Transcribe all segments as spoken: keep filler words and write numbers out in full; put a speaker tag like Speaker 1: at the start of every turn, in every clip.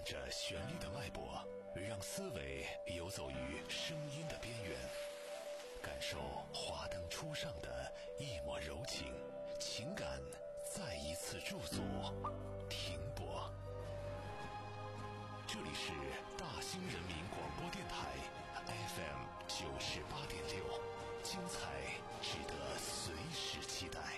Speaker 1: 着旋律的脉搏，让思维游走于声音的边缘，感受华灯初上的一抹柔情，情感再一次驻足停泊。这里是大兴人民广播电台 F M 九十八点六，精彩值得随时期待。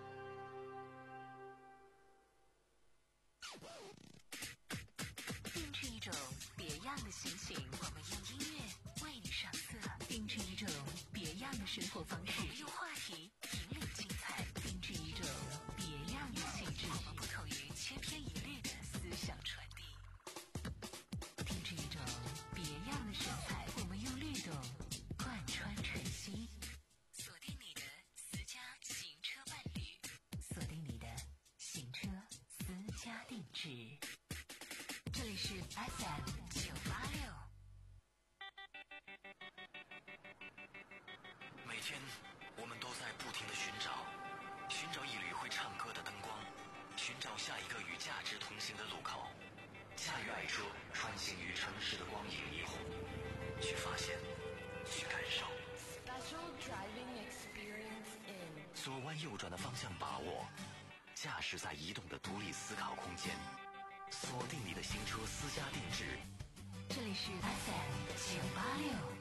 Speaker 2: 定制一种别样的心情，我们用音乐为你上色；定制一种别样的生活方式，我们用话题引领精彩；定制一种别样的气质，我们不同于千篇一律的思想传递；定制一种别样的神采，我们用律动贯穿晨曦。锁定你的私家行车伴侣，锁定你的行车私家定制。这里是 F M 九八六。
Speaker 3: 每天我们都在不停地寻找，寻找一缕会唱歌的灯光，寻找下一个与价值同行的路口，驾驭爱车穿行于城市的光影霓虹，去发现，去感受。
Speaker 4: Special driving experience in
Speaker 3: 左弯右转的方向把握，驾驶在移动的独立思考空间，锁定你的行车私家定制。
Speaker 2: 这里是 F M 九八六。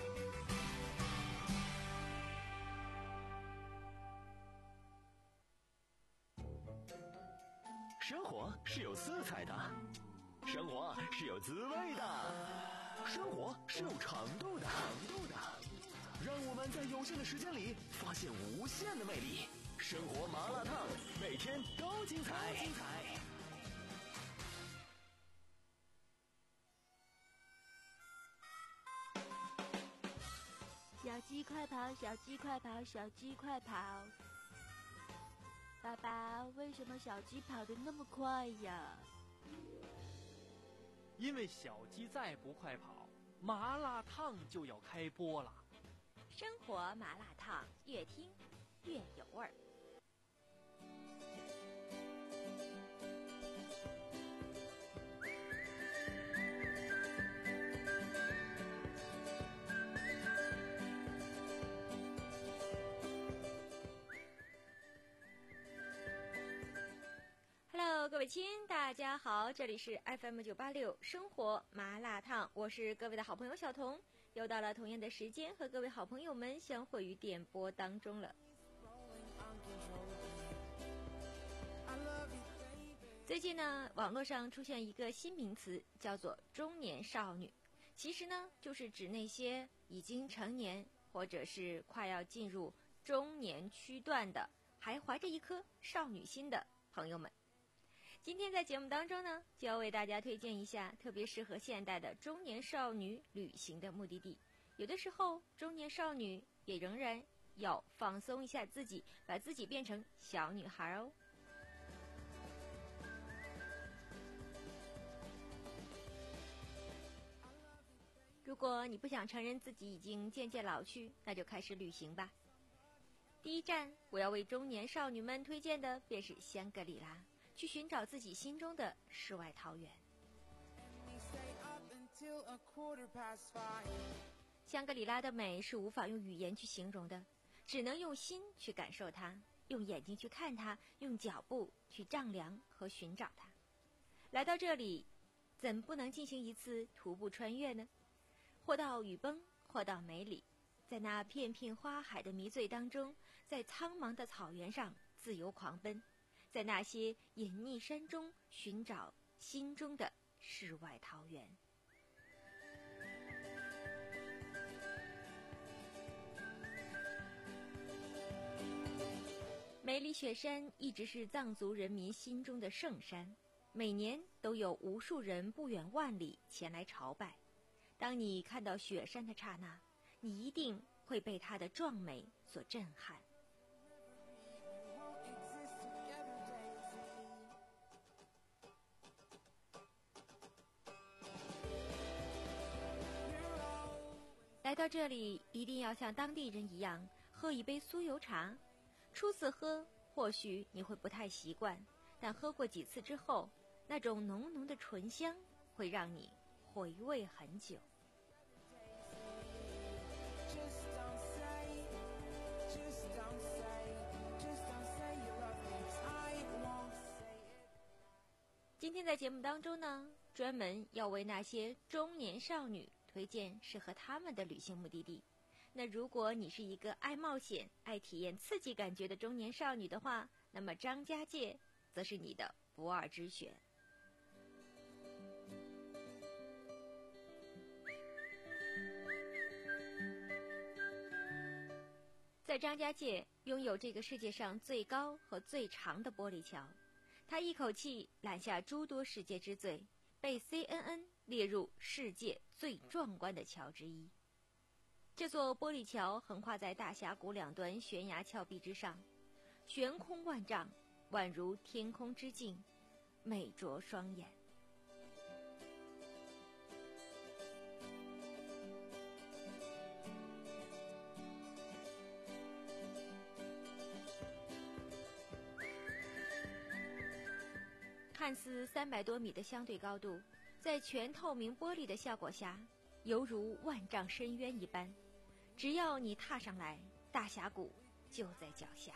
Speaker 5: 生活是有色彩的，生活是有滋味的，生活是有长度的，长度的。让我们在有限的时间里发现无限的魅力。生活麻辣烫，每天都精彩。精彩。
Speaker 6: 小鸡快跑，小鸡快跑，小鸡快跑！爸爸，为什么小鸡跑得那么快呀？
Speaker 7: 因为小鸡再不快跑，麻辣烫就要开播了。
Speaker 6: 生活麻辣烫，越听越有味儿。Hello， 各位亲，大家好，这里是 F M 九八六生活麻辣烫，我是各位的好朋友小彤，又到了同样的时间和各位好朋友们相会于电波当中了。最近呢，网络上出现一个新名词，叫做中年少女，其实呢，就是指那些已经成年或者是快要进入中年区段的，还怀着一颗少女心的朋友们。今天在节目当中呢，就要为大家推荐一下特别适合现代的中年少女旅行的目的地。有的时候中年少女也仍然要放松一下自己，把自己变成小女孩哦。如果你不想承认自己已经渐渐老去，那就开始旅行吧。第一站，我要为中年少女们推荐的便是香格里拉，去寻找自己心中的世外桃源。香格里拉的美是无法用语言去形容的，只能用心去感受它，用眼睛去看它，用脚步去丈量和寻找它。来到这里，怎不能进行一次徒步穿越呢？或到雨崩，或到梅里，在那片片花海的迷醉当中，在苍茫的草原上自由狂奔，在那些隐匿山中寻找心中的世外桃源。梅里雪山一直是藏族人民心中的圣山，每年都有无数人不远万里前来朝拜。当你看到雪山的刹那，你一定会被它的壮美所震撼。来到这里，一定要像当地人一样喝一杯酥油茶。初次喝，或许你会不太习惯，但喝过几次之后，那种浓浓的醇香会让你回味很久。今天在节目当中呢，专门要为那些中年少女推荐适合他们的旅行目的地。那如果你是一个爱冒险、爱体验刺激感觉的中年少女的话，那么张家界则是你的不二之选。在张家界拥有这个世界上最高和最长的玻璃桥，它一口气揽下诸多世界之最，被 C N N 列入世界最壮观的桥之一。这座玻璃桥横跨在大峡谷两端悬崖峭壁之上，悬空万丈，宛如天空之镜，美灼双眼。看似三百多米的相对高度，在全透明玻璃的效果下，犹如万丈深渊一般。只要你踏上来，大峡谷就在脚下。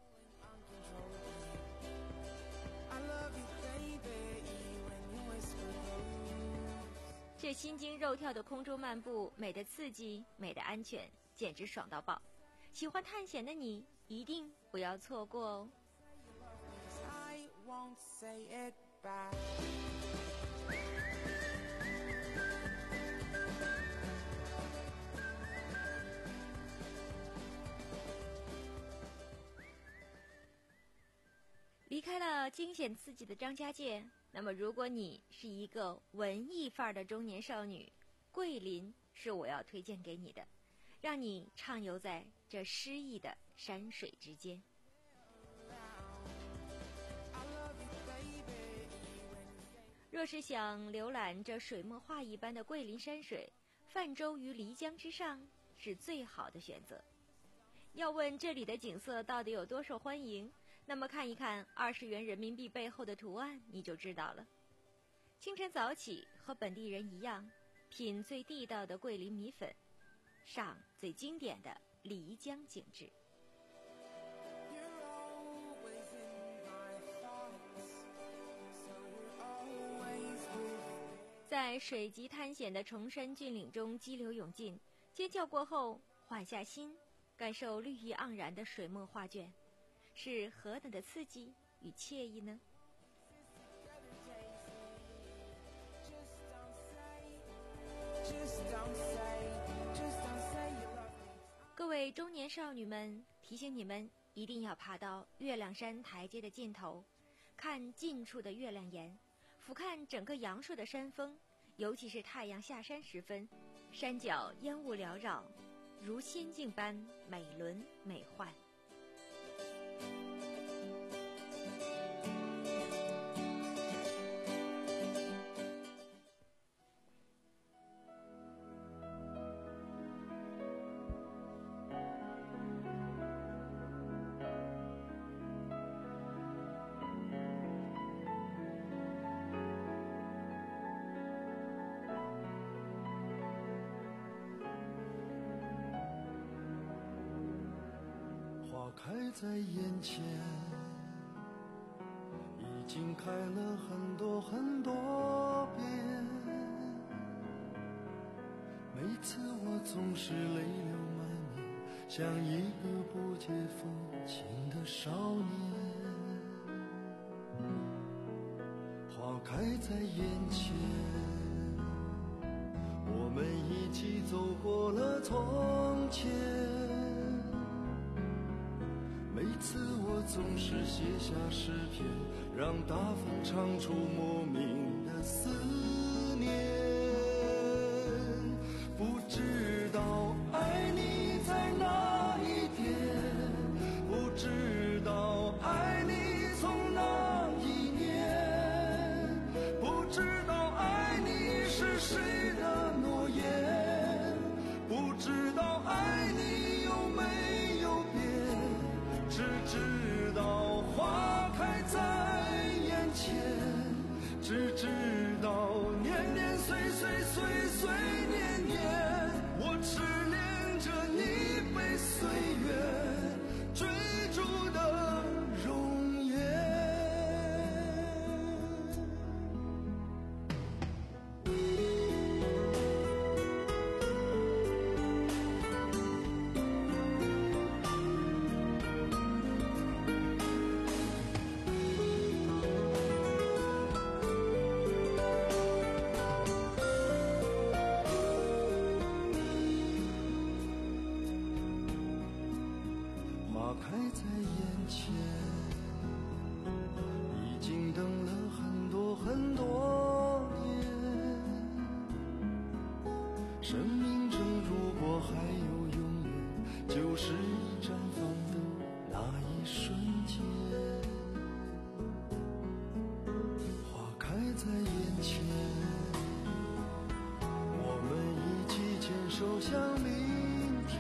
Speaker 6: 这心惊肉跳的空中漫步，美的刺激，美的安全，简直爽到爆！喜欢探险的你，一定不要错过哦。离开了惊险刺激的张家界，那么如果你是一个文艺范儿的中年少女，桂林是我要推荐给你的，让你畅游在这诗意的山水之间。若是想浏览这水墨画一般的桂林山水，泛舟于漓江之上是最好的选择。要问这里的景色到底有多受欢迎，那么看一看二十元人民币背后的图案，你就知道了。清晨早起，和本地人一样，品最地道的桂林米粉，赏最经典的漓江景致。在水级探险的崇山峻岭中激流勇进，尖叫过后缓下心，感受绿意盎然的水墨画卷，是何等的刺激与惬意呢？各位中年少女们，提醒你们一定要爬到月亮山台阶的尽头，看近处的月亮岩，俯瞰整个阳朔的山峰，尤其是太阳下山时分，山脚烟雾缭绕，如仙境般美轮美奂。
Speaker 8: 开在眼前，已经开了很多很多遍，每次我总是泪流满面，像一个不解风情的少年。花开在眼前，我们一起走过了从前，每次我总是写下诗篇，让大风唱出莫名的思念。不知道爱你在哪一天，不知道爱你从哪一年，不知道爱你是谁的诺言，不知道爱你有没有变，只知道花开在眼前，只知道年年手向明天。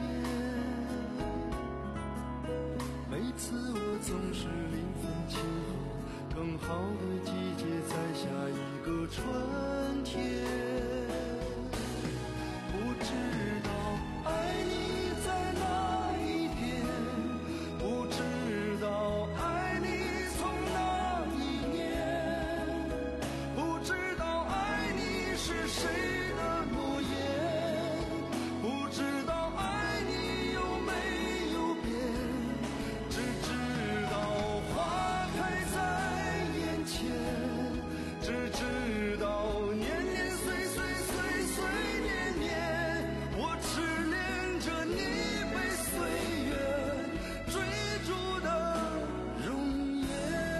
Speaker 8: 每次我总是临分前后，更好的季节再下一个春天。不知道爱你在哪一边，不知道爱你从哪一年，不知道爱你是谁的诺言，不知道爱你有没有变，只知道花开在眼前，只知道年年岁岁岁岁年年，我痴恋着你被岁月追逐的容颜。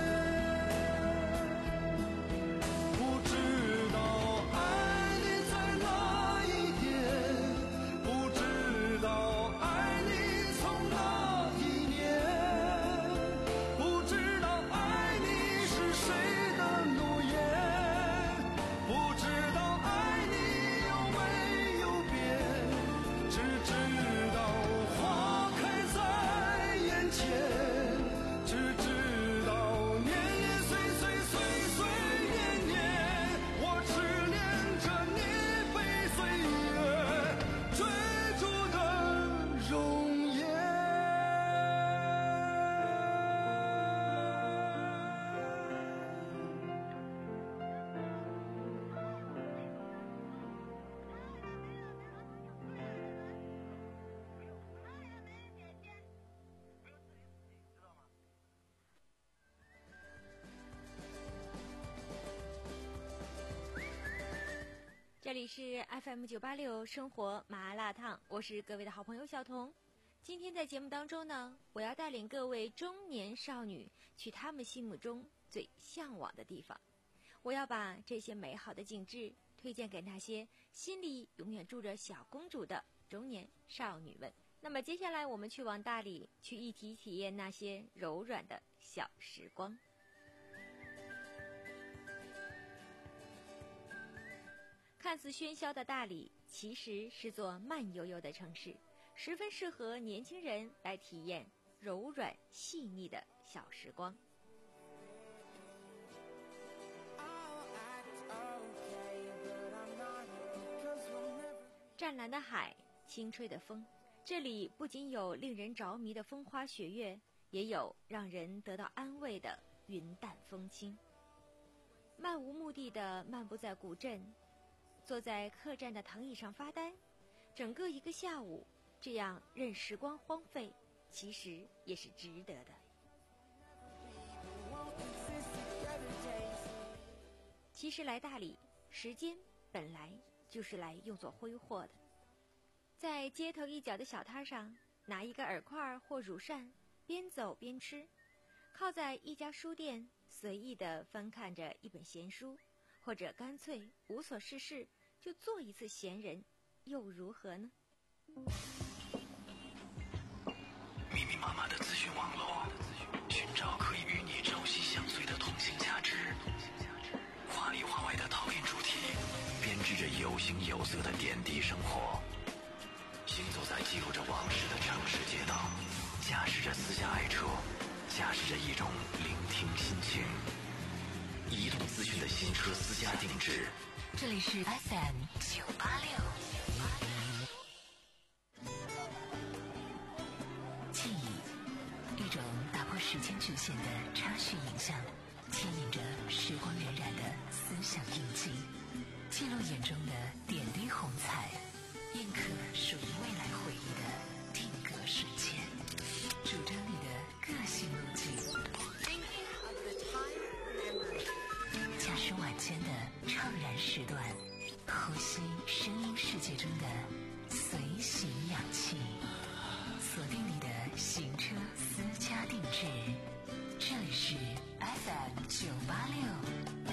Speaker 8: 不知道爱你在哪一点，不知道爱你从哪一年，不知道爱你是谁的诺言，不知道爱你有没有变，只知道花开在眼前，只知道年年岁岁岁岁年年，我痴恋着你被岁月追逐的容颜。
Speaker 6: 这里是 F M 九八六生活麻辣烫，我是各位的好朋友小彤。今天在节目当中呢，我要带领各位中年少女去他们心目中最向往的地方。我要把这些美好的景致推荐给那些心里永远住着小公主的中年少女们。那么接下来我们去往大理，去一起体验那些柔软的小时光。看似喧嚣的大理，其实是座慢悠悠的城市，十分适合年轻人来体验柔软细腻的小时光。湛蓝的海，清吹的风，这里不仅有令人着迷的风花雪月，也有让人得到安慰的云淡风轻。漫无目的的漫步在古镇，坐在客栈的藤椅上发呆，整个一个下午，这样任时光荒废，其实也是值得的。其实来大理，时间本来就是来用作挥霍的。在街头一角的小摊上，拿一个饵块或乳扇，边走边吃，靠在一家书店，随意地翻看着一本闲书，或者干脆无所事事，就做一次闲人，又如何呢？
Speaker 3: 密密麻麻的资讯网络，寻找可以与你朝夕相随的通信价值，话里话外的讨论主题，编织着有形有色的点滴生活。行走在记录着往事的城市街道，驾驶着私家爱车，驾驶着一种聆听心情。移动资讯的新车私家定制，
Speaker 2: 这里是 F M 九八六。记忆，一种打破时间局限的插叙影像，牵引着时光荏苒的思想印记，记录眼中的点滴红彩，印刻属于未来回忆的定格瞬间，主张你的个性路径。驾驶晚间的怅然时段，呼吸声音世界中的随行氧气，锁定你的行车私家定制，这里是 F M 九八六。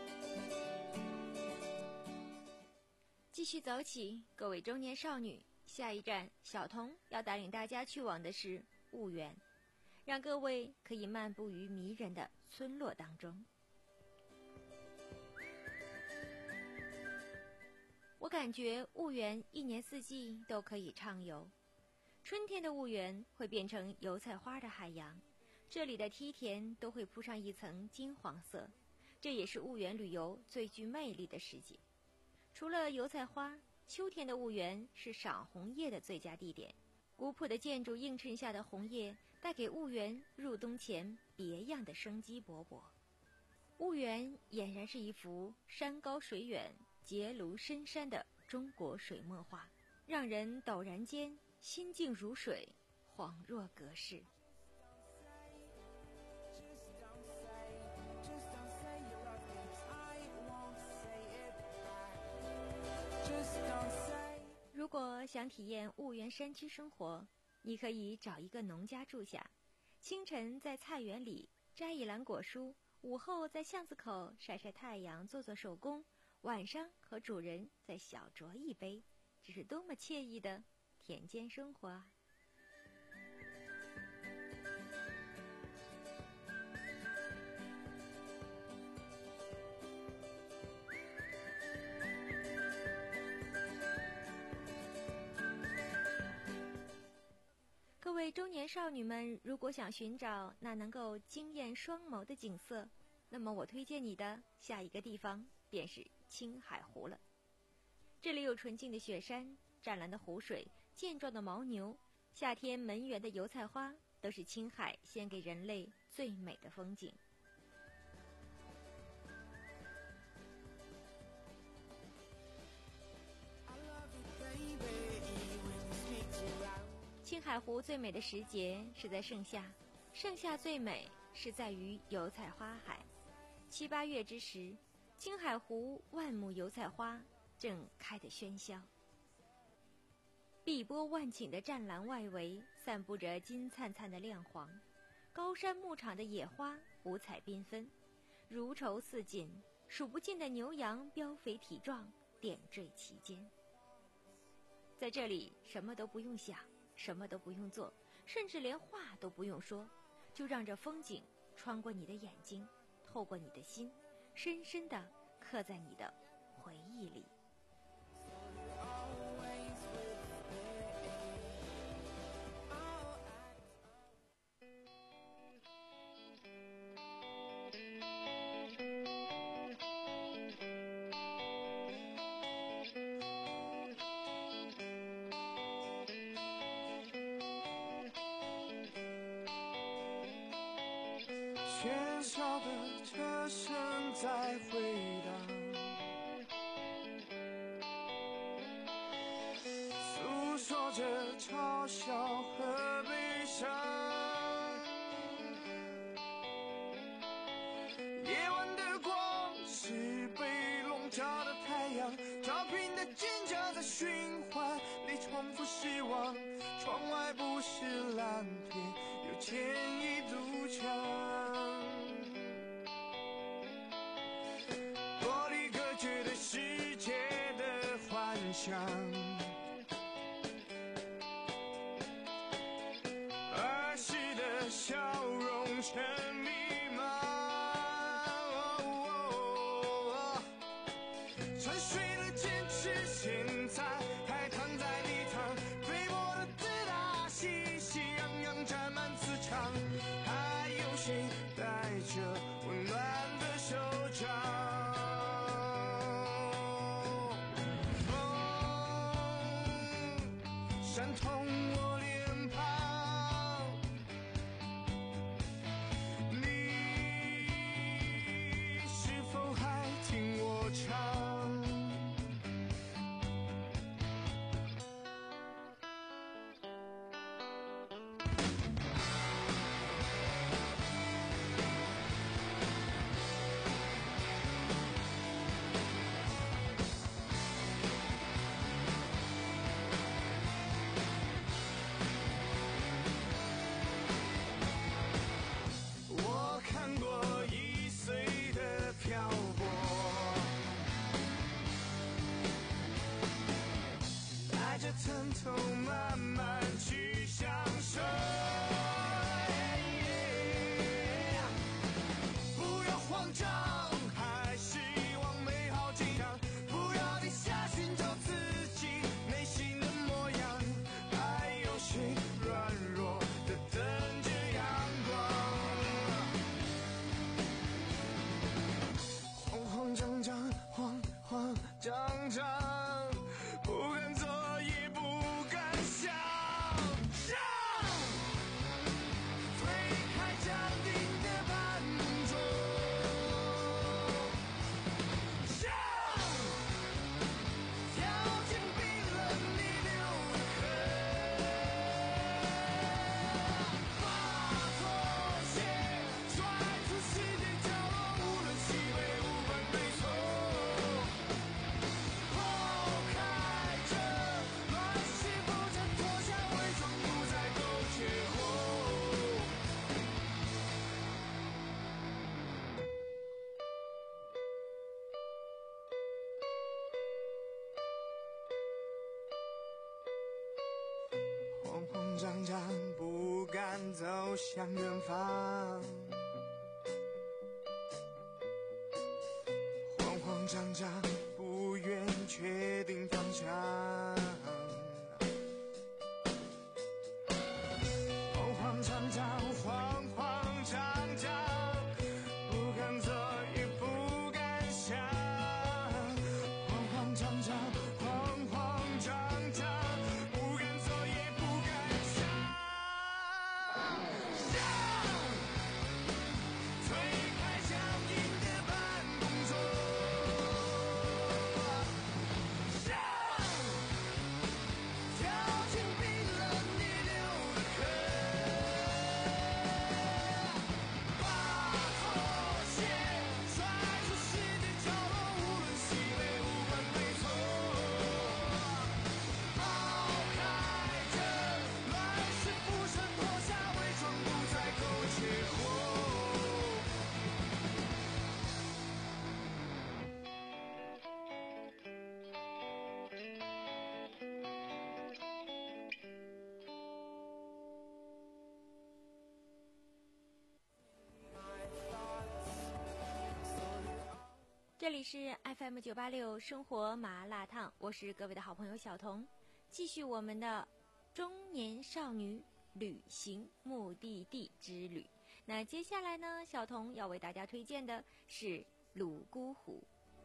Speaker 6: 继续走起，各位中年少女， 下一站，小童要带领大家去往的是婺源，让各位可以漫步于迷人的村落当中。我感觉婺源一年四季都可以畅游，春天的婺源会变成油菜花的海洋，这里的梯田都会铺上一层金黄色，这也是婺源旅游最具魅力的时节。除了油菜花，秋天的婺源是赏红叶的最佳地点，古朴的建筑映衬下的红叶带给婺源入冬前别样的生机勃勃。婺源俨然是一幅山高水远、结庐深山的中国水墨画，让人陡然间心静如水，恍若隔世。如果想体验婺源山区生活，你可以找一个农家住下，清晨在菜园里摘一篮果蔬，午后在巷子口晒晒太阳做做手工，晚上和主人再小酌一杯，这是多么惬意的田间生活啊！各位中年少女们，如果想寻找那能够惊艳双眸的景色，那么我推荐你的下一个地方便是青海湖了。这里有纯净的雪山、湛蓝的湖水、健壮的牦牛，夏天门园的油菜花，都是青海献给人类最美的风景。青海湖最美的时节是在盛夏，盛夏最美是在于油菜花海。七八月之时，青海湖万亩油菜花正开得喧嚣，碧波万顷的湛蓝外围散布着金灿灿的亮黄，高山牧场的野花五彩缤纷，如绸似锦，数不尽的牛羊膘肥体壮，点缀其间。在这里什么都不用想，什么都不用做，甚至连话都不用说，就让这风景穿过你的眼睛，透过你的心，深深地刻在你的回忆里。
Speaker 8: 喧嚣的车声在回荡，诉说着嘲笑和悲伤。夜晚的光是被笼罩的太阳，招聘的尖叫在循环里重复失望。窗外不是蓝天，有千亿堵墙。玻璃隔绝的世界的幻想，儿时的笑容成迷茫。沉睡的坚持，现在还躺在礼堂，飞波的自大，喜喜洋洋沾满磁场。还有谁带着温暖的手掌？闪痛我脸庞，你是否还听我唱？ 头慢慢去享受。不要慌张，还希望美好健康，不要停下寻找自己内心的模样，还有谁软弱的等着阳光？慌慌张张，慌慌张张，不敢做也不敢想，上推开坚定的斑驳，上跳进冰冷逆流的河，把妥协甩出世界角落，无论西北无关对错，抛开这乱世，不曾脱下伪装，不再苟且活。慌慌张张，不敢走向远方，慌慌张张，不愿确定方向，慌慌张张，慌慌张张，不敢做也不敢想，慌慌张张，慌慌张张，不敢做也不敢想，上推开僵硬的办公桌，上跳进冰冷逆流的河，把妥协甩出世界角落，无论西北无关对错，抛开这乱世，不曾脱下伪装，不再苟且活。
Speaker 6: 这里是 F M 九八六生活麻辣烫，我是各位的好朋友小童，继续我们的中年少女旅行目的地之旅。那接下来呢，小童要为大家推荐的是泸沽湖。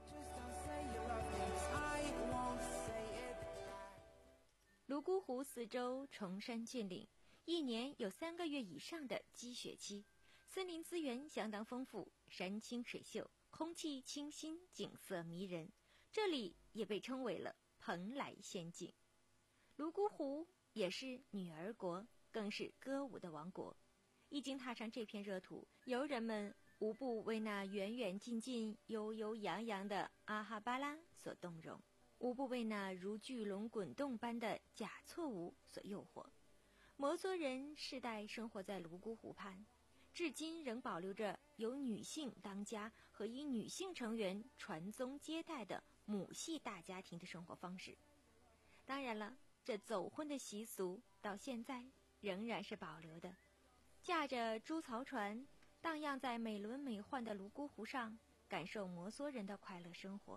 Speaker 6: 泸沽湖四周崇山峻岭，一年有三个月以上的积雪期，森林资源相当丰富，山清水秀，空气清新，景色迷人。这里也被称为了蓬莱仙境。泸沽湖也是女儿国，更是歌舞的王国。一经踏上这片热土，游人们无不为那远远近近、悠悠扬扬的阿哈巴拉所动容，无不为那如巨龙滚动般的甲错舞所诱惑。摩梭人世代生活在泸沽湖畔，至今仍保留着由女性当家和以女性成员传宗接代的母系大家庭的生活方式。当然了，这走婚的习俗到现在仍然是保留的，驾着猪槽船荡漾在美轮美奂的泸沽湖上，感受摩梭人的快乐生活。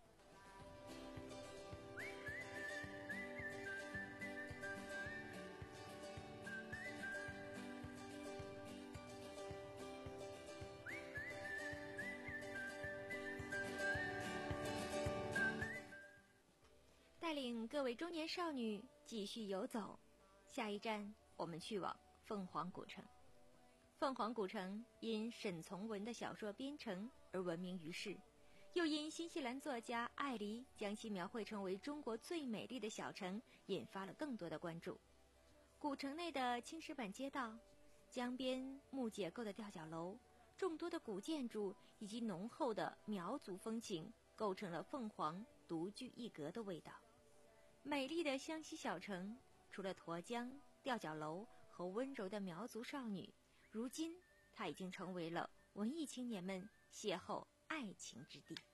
Speaker 6: 带领各位中年少女继续游走，下一站我们去往凤凰古城。凤凰古城因沈从文的小说编成而闻名于世，又因新西兰作家艾黎将其描绘成为中国最美丽的小城，引发了更多的关注。古城内的青石板街道、江边木结构的吊脚楼、众多的古建筑以及浓厚的苗族风情，构成了凤凰独具一格的味道。美丽的湘西小城，除了沱江、吊脚楼和温柔的苗族少女，如今它已经成为了文艺青年们邂逅爱情之地。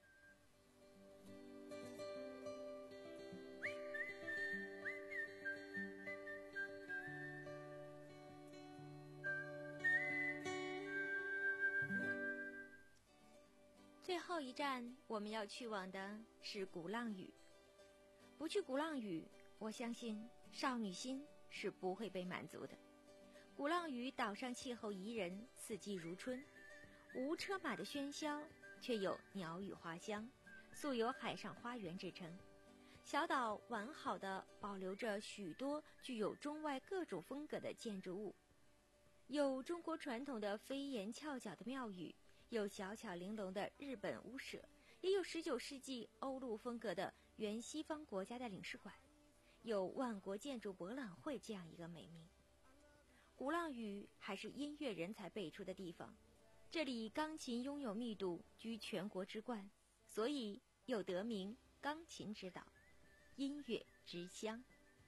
Speaker 6: 最后一站我们要去往的是鼓浪屿。不去鼓浪屿，我相信少女心是不会被满足的。鼓浪屿岛上气候宜人，四季如春，无车马的喧嚣，却有鸟语花香，素有海上花园之称。小岛完好地保留着许多具有中外各种风格的建筑物，有中国传统的飞檐翘角的庙宇，有小巧玲珑的日本屋舍，也有十九世纪欧陆风格的原西方国家的领事馆，有万国建筑博览会这样一个美名。鼓浪屿还是音乐人才辈出的地方，这里钢琴拥有密度，居全国之冠，所以又得名钢琴之岛，音乐之乡。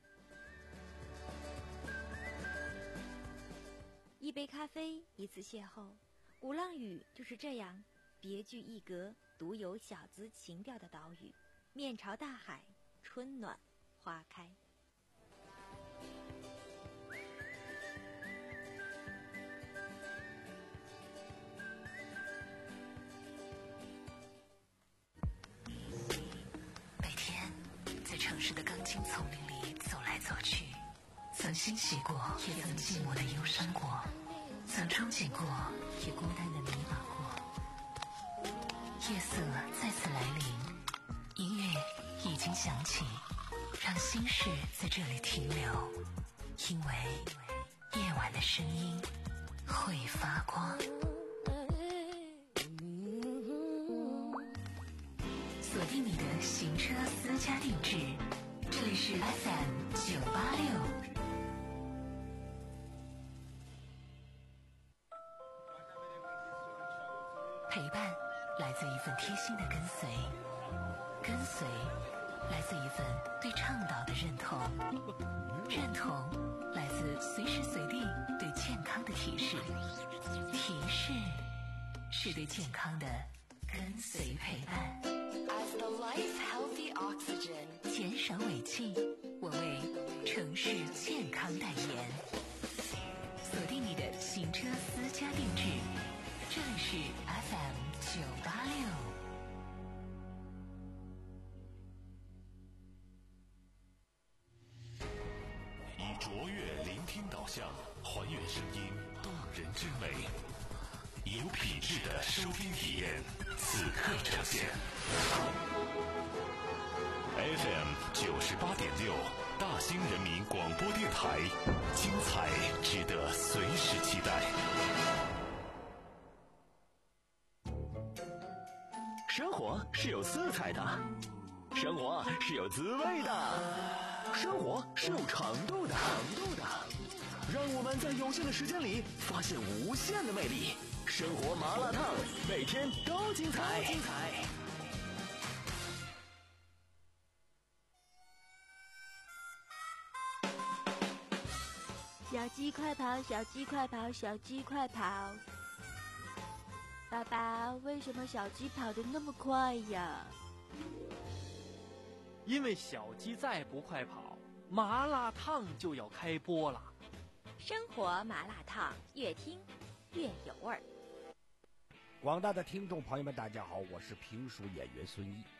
Speaker 6: 一杯咖啡，一次邂逅，鼓浪屿就是这样别具一格、独有小资情调的岛屿，面朝大海，春暖花开。
Speaker 2: 每天在城市的钢筋丛林里走来走去，曾欣喜过，也曾寂寞的忧伤过，曾憧憬过，也孤单的迷茫过。夜色再次来临，音乐已经响起，让心事在这里停留，因为夜晚的声音会发光。锁定你的行车私家定制，这里是 F M 九八六。陪伴来自一份贴心的跟随，跟随来自一份对倡导的认同，认同来自随时随地对健康的提示，提示是对健康的跟随陪伴。
Speaker 4: As the life healthy oxygen，
Speaker 2: 减少尾气，我为城市健康代言。锁定你的行车私家定制，这里是 F M 九八六。
Speaker 1: 以卓越聆听导向，还原声音动人之美，有品质的收听体验，此刻呈现。F M 九十八点六，大兴人民广播电台，精彩值得随时期待。
Speaker 5: 生活是有色彩的，生活是有滋味的，生活是有长度的，长度的。让我们在有限的时间里发现无限的魅力。生活麻辣烫，每天都精彩，精彩。
Speaker 6: 小鸡快跑，小鸡快跑，小鸡快跑！爸爸，为什么小鸡跑得那么快呀？
Speaker 7: 因为小鸡再不快跑，麻辣烫就要开播了。
Speaker 6: 生活麻辣烫，越听越有味儿。
Speaker 9: 广大的听众朋友们，大家好，我是评书演员孙一。